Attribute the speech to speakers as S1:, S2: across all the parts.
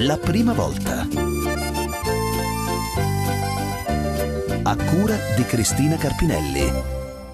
S1: La prima volta. A cura di Cristina Carpinelli.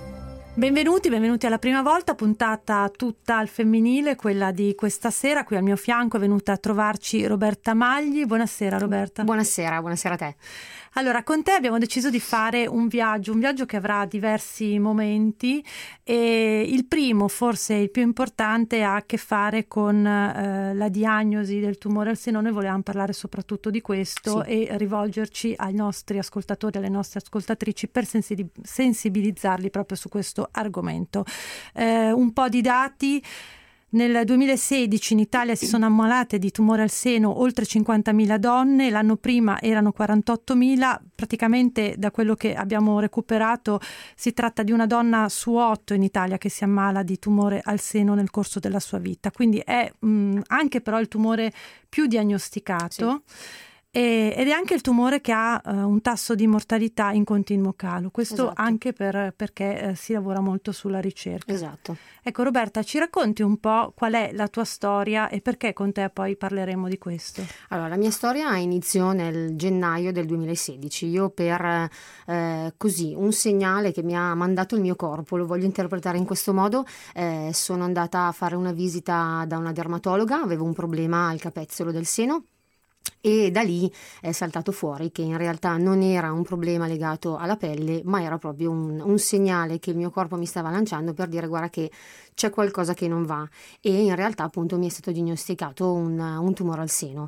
S2: Benvenuti alla prima volta, puntata tutta al femminile, quella di questa sera. Qui al mio fianco è venuta a trovarci Roberta Magli. Buonasera Roberta.
S3: Buonasera a te.
S2: Allora, con te abbiamo deciso di fare un viaggio che avrà diversi momenti, e il primo, forse il più importante, ha a che fare con la diagnosi del tumore al seno. Noi volevamo parlare soprattutto di questo, sì, e rivolgerci ai nostri ascoltatori, alle nostre ascoltatrici, per sensibilizzarli proprio su questo argomento. Un po' di dati. Nel 2016 in Italia si sono ammalate di tumore al seno oltre 50.000 donne, l'anno prima erano 48.000, praticamente da quello che abbiamo recuperato si tratta di una donna su 8 in Italia che si ammala di tumore al seno nel corso della sua vita, quindi è anche però il tumore più diagnosticato. Sì. Ed è anche il tumore che ha un tasso di mortalità in continuo calo, questo esatto, anche perché si lavora molto sulla ricerca.
S3: Esatto.
S2: Ecco Roberta, ci racconti un po' qual è la tua storia e perché con te poi parleremo di questo?
S3: Allora, la mia storia iniziò nel gennaio del 2016. Io per così un segnale che mi ha mandato il mio corpo, lo voglio interpretare in questo modo, sono andata a fare una visita da una dermatologa, avevo un problema al capezzolo del seno. E da lì è saltato fuori che in realtà non era un problema legato alla pelle, ma era proprio un segnale che il mio corpo mi stava lanciando per dire: guarda che c'è qualcosa che non va. E in realtà appunto mi è stato diagnosticato un tumore al seno.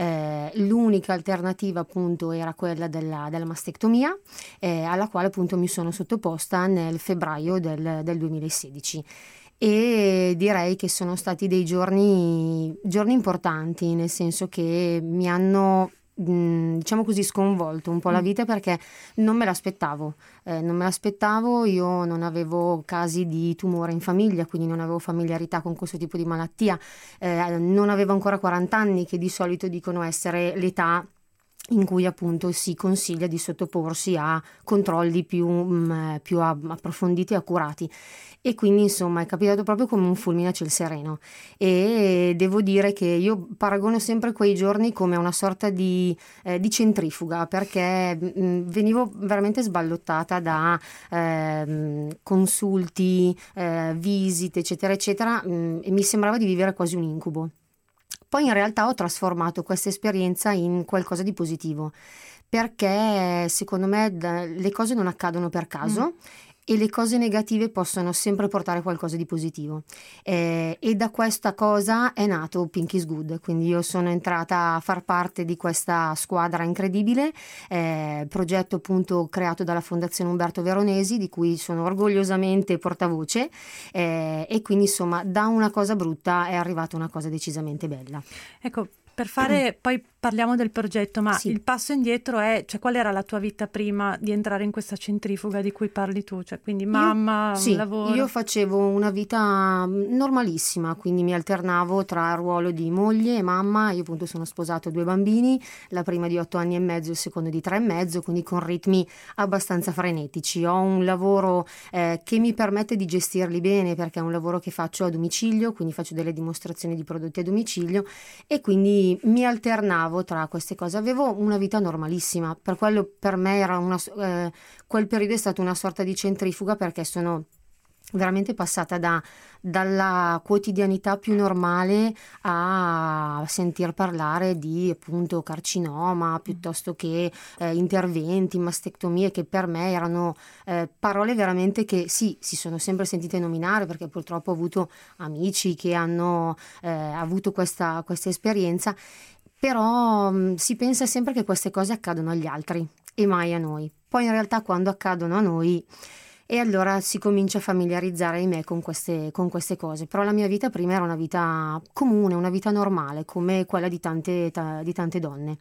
S3: L'unica alternativa appunto era quella della mastectomia, alla quale appunto mi sono sottoposta nel febbraio del 2016. E direi che sono stati dei giorni importanti, nel senso che mi hanno diciamo così sconvolto un po' la vita, perché non me l'aspettavo, io non avevo casi di tumore in famiglia, quindi non avevo familiarità con questo tipo di malattia, non avevo ancora 40 anni, che di solito dicono essere l'età in cui appunto si consiglia di sottoporsi a controlli più approfonditi e accurati. E quindi insomma è capitato proprio come un fulmine a ciel sereno, e devo dire che io paragono sempre quei giorni come una sorta di centrifuga, perché venivo veramente sballottata da consulti, visite eccetera eccetera, e mi sembrava di vivere quasi un incubo. Poi in realtà ho trasformato questa esperienza in qualcosa di positivo, perché secondo me le cose non accadono per caso. E le cose negative possono sempre portare qualcosa di positivo, e da questa cosa è nato Pink is Good. Quindi io sono entrata a far parte di questa squadra incredibile, progetto appunto creato dalla Fondazione Umberto Veronesi, di cui sono orgogliosamente portavoce, e quindi insomma da una cosa brutta è arrivata una cosa decisamente bella.
S2: Ecco, per fare, poi parliamo del progetto, ma sì, il passo indietro è, cioè, qual era la tua vita prima di entrare in questa centrifuga di cui parli tu? Cioè, quindi mamma, lavoro? Io
S3: facevo una vita normalissima, quindi mi alternavo tra il ruolo di moglie e mamma. Io appunto sono sposato, ho 2 bambini, la prima di 8 anni e mezzo e il secondo di 3 e mezzo, quindi con ritmi abbastanza frenetici. Ho un lavoro che mi permette di gestirli bene, perché è un lavoro che faccio a domicilio, quindi faccio delle dimostrazioni di prodotti a domicilio, e quindi mi alternavo tra queste cose. Avevo una vita normalissima, per quello per me era quel periodo è stato una sorta di centrifuga, perché sono veramente passata dalla quotidianità più normale a sentir parlare di appunto carcinoma, piuttosto che interventi, mastectomie, che per me erano parole veramente che sì, si sono sempre sentite nominare, perché purtroppo ho avuto amici che hanno avuto questa esperienza, però si pensa sempre che queste cose accadono agli altri e mai a noi. Poi in realtà quando accadono a noi, e allora si comincia a familiarizzare, ahimè, con queste cose. Però la mia vita prima era una vita comune, una vita normale, come quella di tante donne.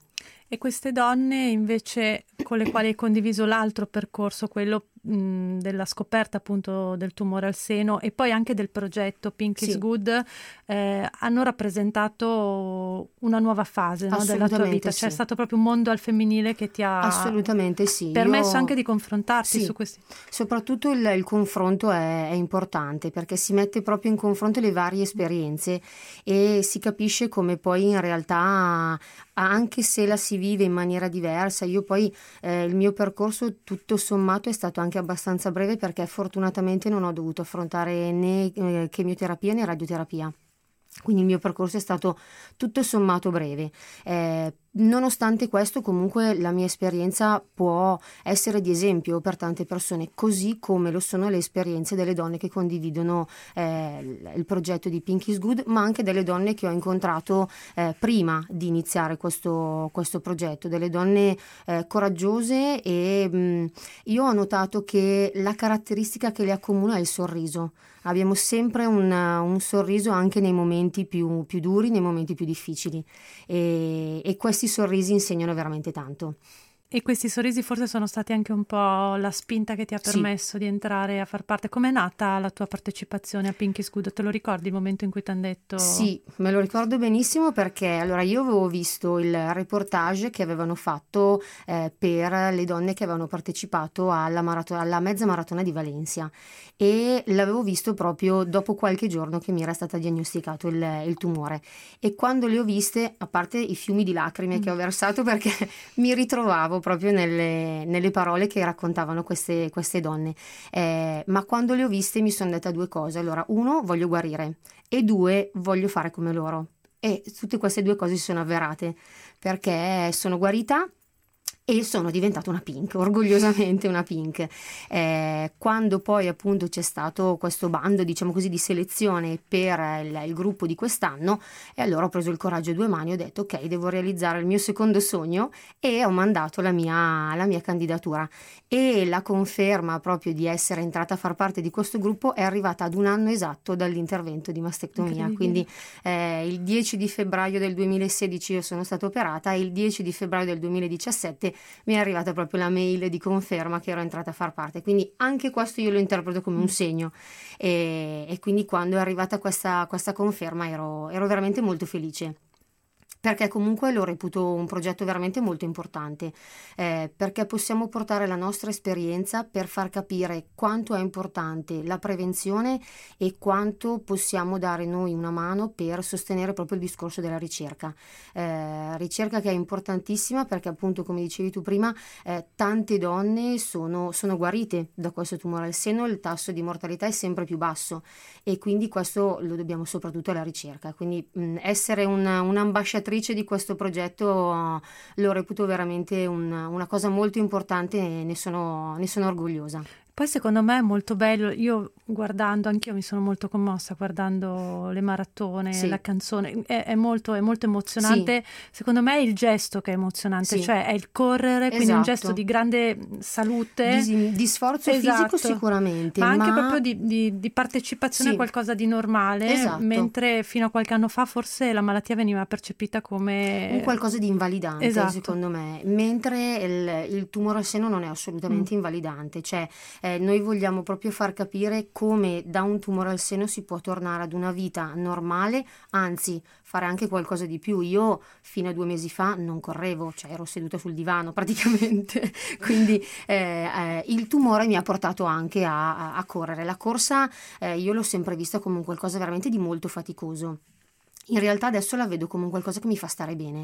S2: E queste donne invece con le quali hai condiviso l'altro percorso, quello della scoperta appunto del tumore al seno e poi anche del progetto Pink is Good, hanno rappresentato una nuova fase, no, della tua vita. C'è stato proprio un mondo al femminile che ti ha
S3: assolutamente sì.
S2: permesso anche di confrontarti su questi.
S3: Soprattutto il confronto è importante, perché si mette proprio in confronto le varie esperienze e si capisce come poi in realtà, anche se la si vive in maniera diversa, io poi il mio percorso tutto sommato è stato anche abbastanza breve, perché fortunatamente non ho dovuto affrontare né chemioterapia né radioterapia. Quindi il mio percorso è stato tutto sommato breve. Nonostante questo, comunque la mia esperienza può essere di esempio per tante persone, così come lo sono le esperienze delle donne che condividono il progetto di Pink is Good, ma anche delle donne che ho incontrato prima di iniziare questo progetto, delle donne coraggiose, e io ho notato che la caratteristica che le accomuna è il sorriso. Abbiamo sempre un sorriso anche nei momenti più duri, nei momenti più difficili, e questi sorrisi insegnano veramente tanto.
S2: E questi sorrisi forse sono stati anche un po' la spinta che ti ha permesso di entrare a far parte. Com'è nata la tua partecipazione a Pink is Good? Te lo ricordi il momento in cui ti hanno detto? Sì,
S3: me lo ricordo benissimo, perché allora io avevo visto il reportage che avevano fatto per le donne che avevano partecipato alla mezza maratona di Valencia, e l'avevo visto proprio dopo qualche giorno che mi era stato diagnosticato il tumore, e quando le ho viste, a parte i fiumi di lacrime che ho versato, perché mi ritrovavo proprio nelle parole che raccontavano queste donne, ma quando le ho viste mi sono detta due cose. Allora, uno, voglio guarire, e due, voglio fare come loro, e tutte queste due cose si sono avverate, perché sono guarita e sono diventata una Pink, orgogliosamente una Pink. Quando poi appunto c'è stato questo bando, diciamo così, di selezione per il gruppo di quest'anno, e allora ho preso il coraggio a due mani, ho detto ok, devo realizzare il mio secondo sogno, e ho mandato la mia candidatura, e la conferma proprio di essere entrata a far parte di questo gruppo è arrivata ad un anno esatto dall'intervento di mastectomia. Quindi il 10 di febbraio del 2016 io sono stata operata, e il 10 di febbraio del 2017 mi è arrivata proprio la mail di conferma che ero entrata a far parte. Quindi anche questo io lo interpreto come un segno, e quindi quando è arrivata questa conferma ero veramente molto felice, perché comunque lo reputo un progetto veramente molto importante, perché possiamo portare la nostra esperienza per far capire quanto è importante la prevenzione e quanto possiamo dare noi una mano per sostenere proprio il discorso della ricerca. Ricerca che è importantissima, perché appunto, come dicevi tu prima, tante donne sono guarite da questo tumore al seno, il tasso di mortalità è sempre più basso, e quindi questo lo dobbiamo soprattutto alla ricerca. Quindi essere un'ambasciatrice di questo progetto lo reputo veramente una cosa molto importante, e ne sono orgogliosa.
S2: Poi secondo me è molto bello, io guardando, anch'io mi sono molto commossa guardando le maratone, la canzone, è molto emozionante. Secondo me è il gesto che è emozionante, cioè è il correre, quindi un gesto di grande salute,
S3: di sforzo fisico sicuramente,
S2: ma anche proprio di partecipazione a qualcosa di normale, mentre fino a qualche anno fa forse la malattia veniva percepita come
S3: un qualcosa di invalidante, secondo me, mentre il tumore al seno non è assolutamente invalidante, cioè noi vogliamo proprio far capire come da un tumore al seno si può tornare ad una vita normale, anzi fare anche qualcosa di più. Io fino a 2 mesi fa non correvo, cioè ero seduta sul divano praticamente, quindi il tumore mi ha portato anche a correre. La corsa io l'ho sempre vista come un qualcosa veramente di molto faticoso. In realtà adesso la vedo come un qualcosa che mi fa stare bene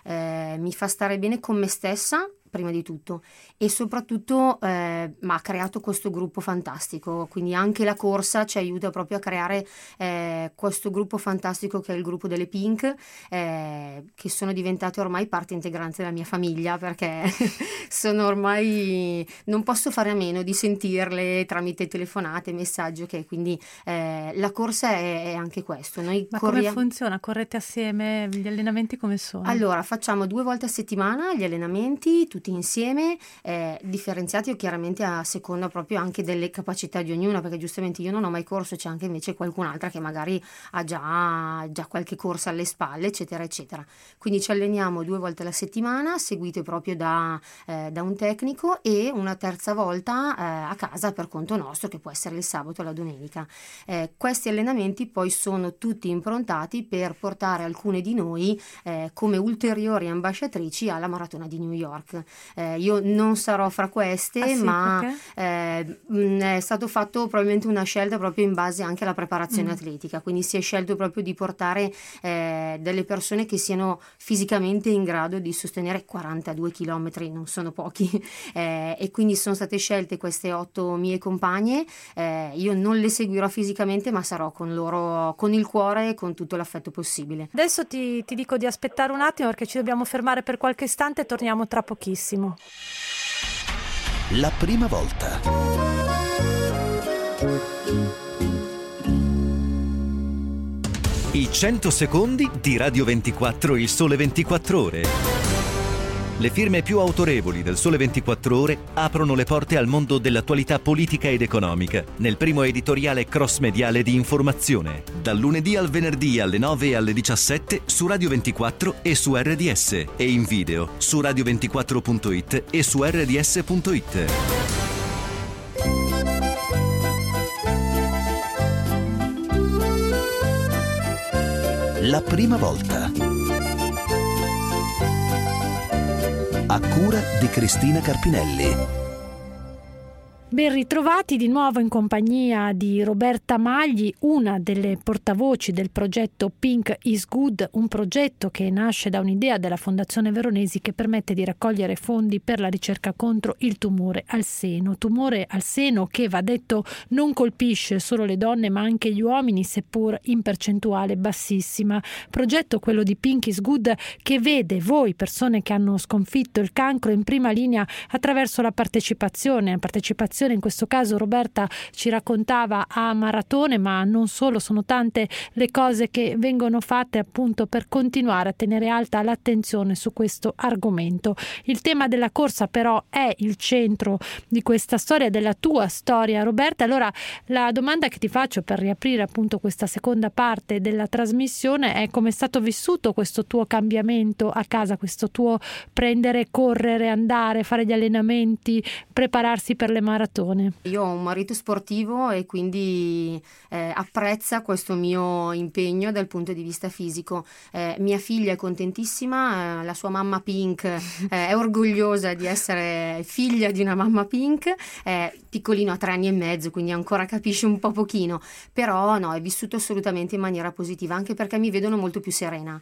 S3: con me stessa, prima di tutto, e soprattutto ha creato questo gruppo fantastico, quindi anche la corsa ci aiuta proprio a creare questo gruppo fantastico che è il gruppo delle Pink, che sono diventate ormai parte integrante della mia famiglia, perché sono ormai, non posso fare a meno di sentirle tramite telefonate, messaggi, ok, quindi la corsa è anche questo. Ma
S2: come funziona? Correte assieme? Gli allenamenti come sono?
S3: Allora, facciamo 2 volte a settimana gli allenamenti, tutti insieme, differenziati chiaramente a seconda proprio anche delle capacità di ognuno, perché giustamente io non ho mai corso, c'è anche invece qualcun'altra che magari ha già qualche corsa alle spalle, eccetera eccetera. Quindi ci alleniamo 2 volte alla settimana, seguite proprio da un tecnico, e una terza volta a casa per conto nostro, che può essere il sabato o la domenica. Questi allenamenti poi sono tutti improntati per portare alcune di noi come ulteriori ambasciatrici alla maratona di New York. Io non sarò fra queste,
S2: sì,
S3: ma
S2: perché?
S3: è stato fatto probabilmente una scelta proprio in base anche alla preparazione atletica, quindi si è scelto proprio di portare delle persone che siano fisicamente in grado di sostenere 42 chilometri, non sono pochi, e quindi sono state scelte queste 8 mie compagne. Io non le seguirò fisicamente, ma sarò con loro con il cuore e con tutto l'affetto possibile.
S2: Adesso ti dico di aspettare un attimo perché ci dobbiamo fermare per qualche istante e torniamo tra pochissimo.
S1: La prima volta.
S4: I 100 secondi di Radio 24 Il Sole 24 Ore. Le firme più autorevoli del Sole 24 Ore aprono le porte al mondo dell'attualità politica ed economica nel primo editoriale cross-mediale di informazione, dal lunedì al venerdì alle 9 e alle 17 su Radio 24 e su RDS, e in video su radio24.it e su rds.it.
S1: La prima volta. A cura di Cristina Carpinelli.
S2: Ben ritrovati di nuovo in compagnia di Roberta Magli, una delle portavoci del progetto Pink is Good, un progetto che nasce da un'idea della Fondazione Veronesi che permette di raccogliere fondi per la ricerca contro il tumore al seno. Tumore al seno che, va detto, non colpisce solo le donne ma anche gli uomini, seppur in percentuale bassissima. Progetto, quello di Pink is Good, che vede voi, persone che hanno sconfitto il cancro, in prima linea attraverso la partecipazione in questo caso Roberta ci raccontava a maratone, ma non solo, sono tante le cose che vengono fatte appunto per continuare a tenere alta l'attenzione su questo argomento. Il tema della corsa però è il centro di questa storia, della tua storia, Roberta. Allora la domanda che ti faccio per riaprire appunto questa seconda parte della trasmissione è: come è stato vissuto questo tuo cambiamento a casa, questo tuo prendere, correre, andare, fare gli allenamenti, prepararsi per le maratone?
S3: Io ho un marito sportivo e quindi apprezza questo mio impegno dal punto di vista fisico. Mia figlia è contentissima, la sua mamma Pink è orgogliosa di essere figlia di una mamma Pink, piccolino, ha 3 anni e mezzo, quindi ancora capisce un po' pochino, però no, è vissuto assolutamente in maniera positiva, anche perché mi vedono molto più serena,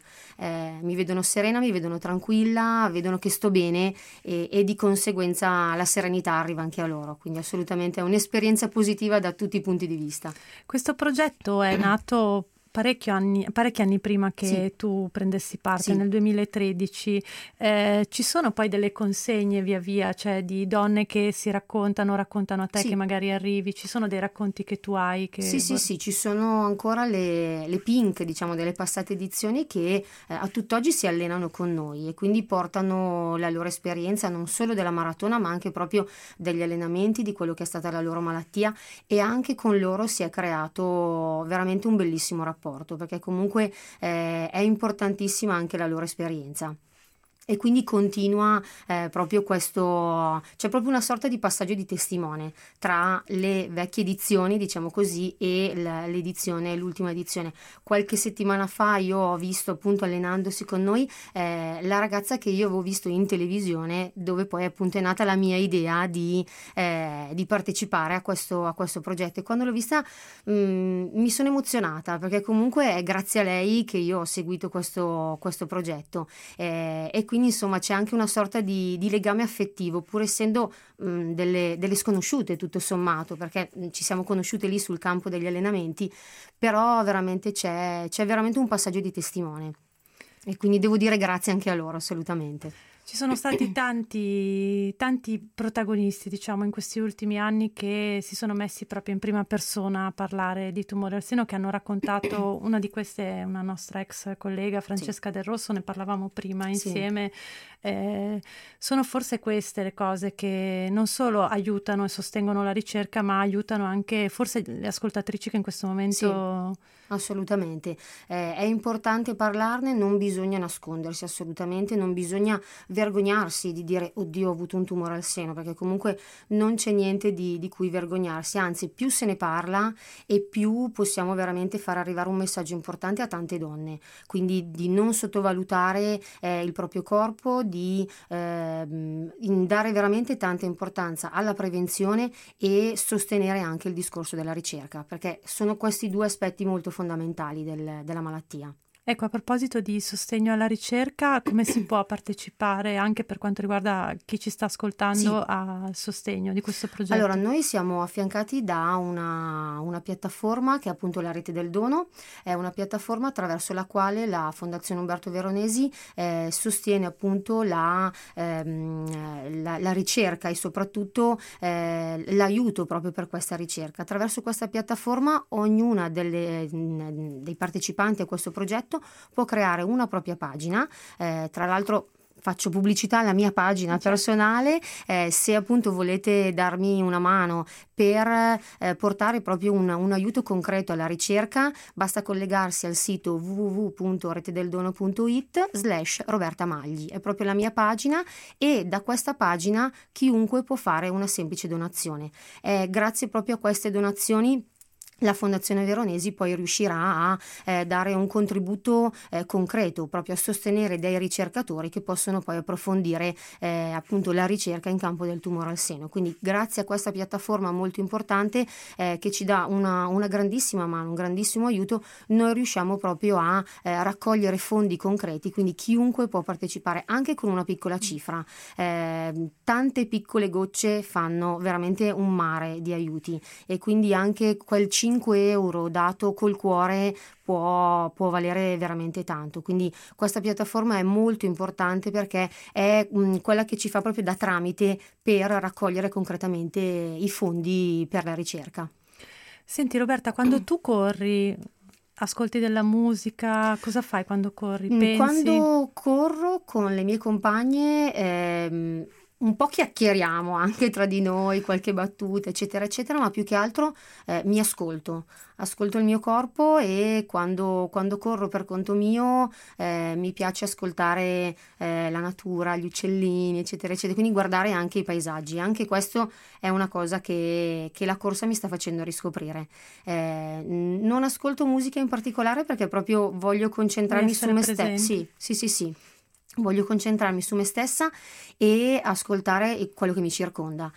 S3: mi vedono tranquilla, vedono che sto bene, e di conseguenza la serenità arriva anche a loro, quindi assolutamente è un'esperienza positiva da tutti i punti di vista.
S2: Questo progetto è nato parecchi anni prima che tu prendessi parte, nel 2013. Ci sono poi delle consegne via via, cioè di donne che si raccontano a te che magari arrivi, ci sono dei racconti che tu hai? Sì,
S3: ci sono ancora le Pink, diciamo, delle passate edizioni che a tutt'oggi si allenano con noi e quindi portano la loro esperienza non solo della maratona ma anche proprio degli allenamenti, di quello che è stata la loro malattia, e anche con loro si è creato veramente un bellissimo rapporto, perché comunque è importantissima anche la loro esperienza. E quindi continua proprio questo, c'è proprio una sorta di passaggio di testimone tra le vecchie edizioni, diciamo così, e l'ultima edizione. Qualche settimana fa io ho visto, appunto, allenandosi con noi, la ragazza che io avevo visto in televisione, dove poi appunto è nata la mia idea di partecipare a questo progetto, e quando l'ho vista mi sono emozionata, perché comunque è grazie a lei che io ho seguito questo progetto, e quindi insomma c'è anche una sorta di legame affettivo, pur essendo delle sconosciute tutto sommato, perché ci siamo conosciute lì sul campo degli allenamenti, però veramente c'è veramente un passaggio di testimone, e quindi devo dire grazie anche a loro, assolutamente.
S2: Ci sono stati tanti protagonisti, diciamo, in questi ultimi anni che si sono messi proprio in prima persona a parlare di tumore al seno, che hanno raccontato. Una di queste è una nostra ex collega, Francesca Del Rosso, ne parlavamo prima insieme. Sono forse queste le cose che non solo aiutano e sostengono la ricerca, ma aiutano anche forse le ascoltatrici che in questo momento...
S3: Assolutamente, è importante parlarne, non bisogna nascondersi, assolutamente, non bisogna vergognarsi di dire oddio ho avuto un tumore al seno, perché comunque non c'è niente di cui vergognarsi, anzi più se ne parla e più possiamo veramente far arrivare un messaggio importante a tante donne, quindi di non sottovalutare il proprio corpo, di dare veramente tanta importanza alla prevenzione e sostenere anche il discorso della ricerca, perché sono questi due aspetti molto fondamentali della malattia.
S2: Ecco, a proposito di sostegno alla ricerca, come si può partecipare anche per quanto riguarda chi ci sta ascoltando al sostegno di questo progetto?
S3: Allora, noi siamo affiancati da una piattaforma che è appunto la Rete del Dono, è una piattaforma attraverso la quale la Fondazione Umberto Veronesi sostiene appunto la ricerca e soprattutto l'aiuto proprio per questa ricerca. Attraverso questa piattaforma ognuna dei partecipanti a questo progetto può creare una propria pagina, tra l'altro faccio pubblicità alla mia pagina personale, se appunto volete darmi una mano per portare proprio un aiuto concreto alla ricerca, basta collegarsi al sito www.retedeldono.it/Roberta Magli, è proprio la mia pagina e da questa pagina chiunque può fare una semplice donazione. Grazie proprio a queste donazioni la Fondazione Veronesi poi riuscirà a dare un contributo concreto proprio a sostenere dei ricercatori che possono poi approfondire appunto la ricerca in campo del tumore al seno. Quindi grazie a questa piattaforma molto importante che ci dà una grandissima mano, un grandissimo aiuto, noi riusciamo proprio a raccogliere fondi concreti, quindi chiunque può partecipare anche con una piccola cifra. Tante piccole gocce fanno veramente un mare di aiuti e quindi anche quel 5 euro dato col cuore può valere veramente tanto, quindi questa piattaforma è molto importante perché è quella che ci fa proprio da tramite per raccogliere concretamente i fondi per la ricerca.
S2: Senti Roberta, quando tu corri, ascolti della musica, cosa fai quando corri? Pensi?
S3: Quando corro con le mie compagne un po' chiacchieriamo anche tra di noi, qualche battuta, eccetera, eccetera, ma più che altro mi ascolto il mio corpo e quando corro per conto mio mi piace ascoltare la natura, gli uccellini, eccetera, eccetera, quindi guardare anche i paesaggi. Anche questo è una cosa che la corsa mi sta facendo riscoprire. Non ascolto musica in particolare perché proprio voglio concentrarmi su me stessa. Sì. Voglio concentrarmi su me stessa e ascoltare quello che mi circonda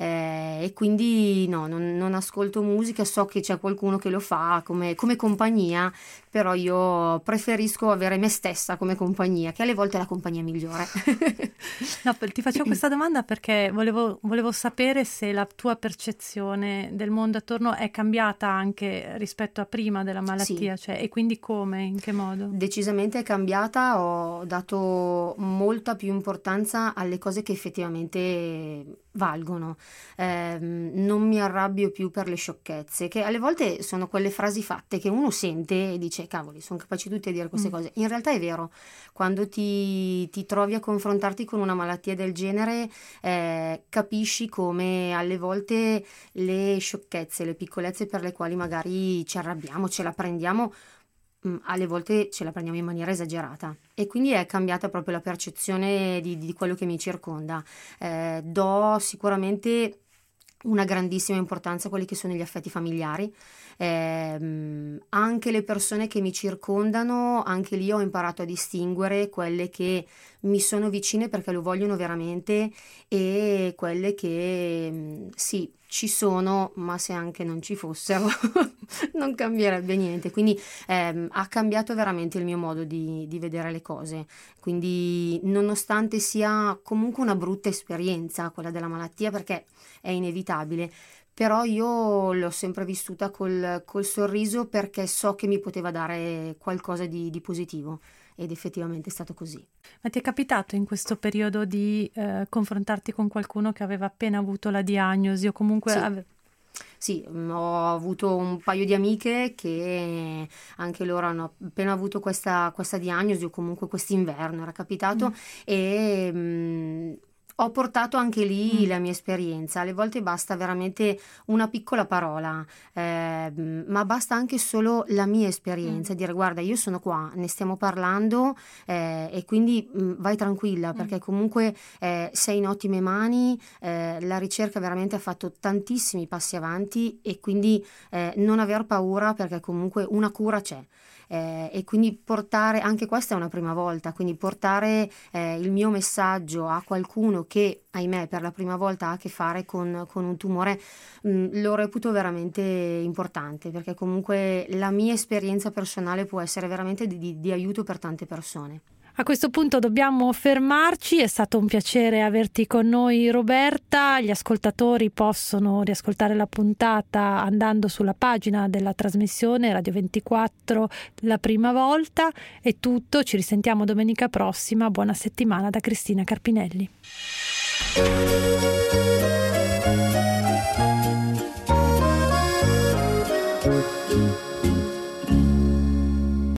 S3: e quindi no, non ascolto musica, so che c'è qualcuno che lo fa come compagnia, però io preferisco avere me stessa come compagnia, che alle volte è la compagnia migliore.
S2: No, ti facevo questa domanda perché volevo sapere se la tua percezione del mondo attorno è cambiata anche rispetto a prima della malattia,
S3: Sì.
S2: cioè, e quindi come, in che modo?
S3: Decisamente è cambiata, ho dato molta più importanza alle cose che effettivamente valgono, non mi arrabbio più per le sciocchezze, che alle volte sono quelle frasi fatte che uno sente e dice cavoli, sono capaci tutti a dire queste cose. In realtà è vero, quando ti trovi a confrontarti con una malattia del genere capisci come alle volte le sciocchezze, le piccolezze per le quali magari ci arrabbiamo, ce la prendiamo, alle volte ce la prendiamo in maniera esagerata e quindi è cambiata proprio la percezione di quello che mi circonda. Do sicuramente una grandissima importanza a quelli che sono gli affetti familiari, anche le persone che mi circondano, anche lì ho imparato a distinguere quelle che mi sono vicine perché lo vogliono veramente e quelle che sì, ci sono, ma se anche non ci fossero non cambierebbe niente, quindi ha cambiato veramente il mio modo di vedere le cose, quindi nonostante sia comunque una brutta esperienza quella della malattia perché è inevitabile, però io l'ho sempre vissuta col sorriso, perché so che mi poteva dare qualcosa di positivo, ed effettivamente è stato così.
S2: Ma ti è capitato in questo periodo di confrontarti con qualcuno che aveva appena avuto la diagnosi o comunque...
S3: Sì. Sì, ho avuto un paio di amiche che anche loro hanno appena avuto questa diagnosi, o comunque quest'inverno era capitato, e ho portato anche lì la mia esperienza. Alle volte basta veramente una piccola parola, ma basta anche solo la mia esperienza, dire: guarda, io sono qua, ne stiamo parlando, e quindi vai tranquilla, perché comunque sei in ottime mani, la ricerca veramente ha fatto tantissimi passi avanti, e quindi non aver paura, perché comunque una cura c'è. E quindi portare, anche questa è una prima volta, quindi portare il mio messaggio a qualcuno che, ahimè, per la prima volta ha a che fare con un tumore, lo reputo veramente importante, perché comunque la mia esperienza personale può essere veramente di aiuto per tante persone.
S2: A questo punto dobbiamo fermarci, è stato un piacere averti con noi, Roberta. Gli ascoltatori possono riascoltare la puntata andando sulla pagina della trasmissione Radio 24 La prima volta. È tutto, ci risentiamo domenica prossima. Buona settimana da Cristina Carpinelli.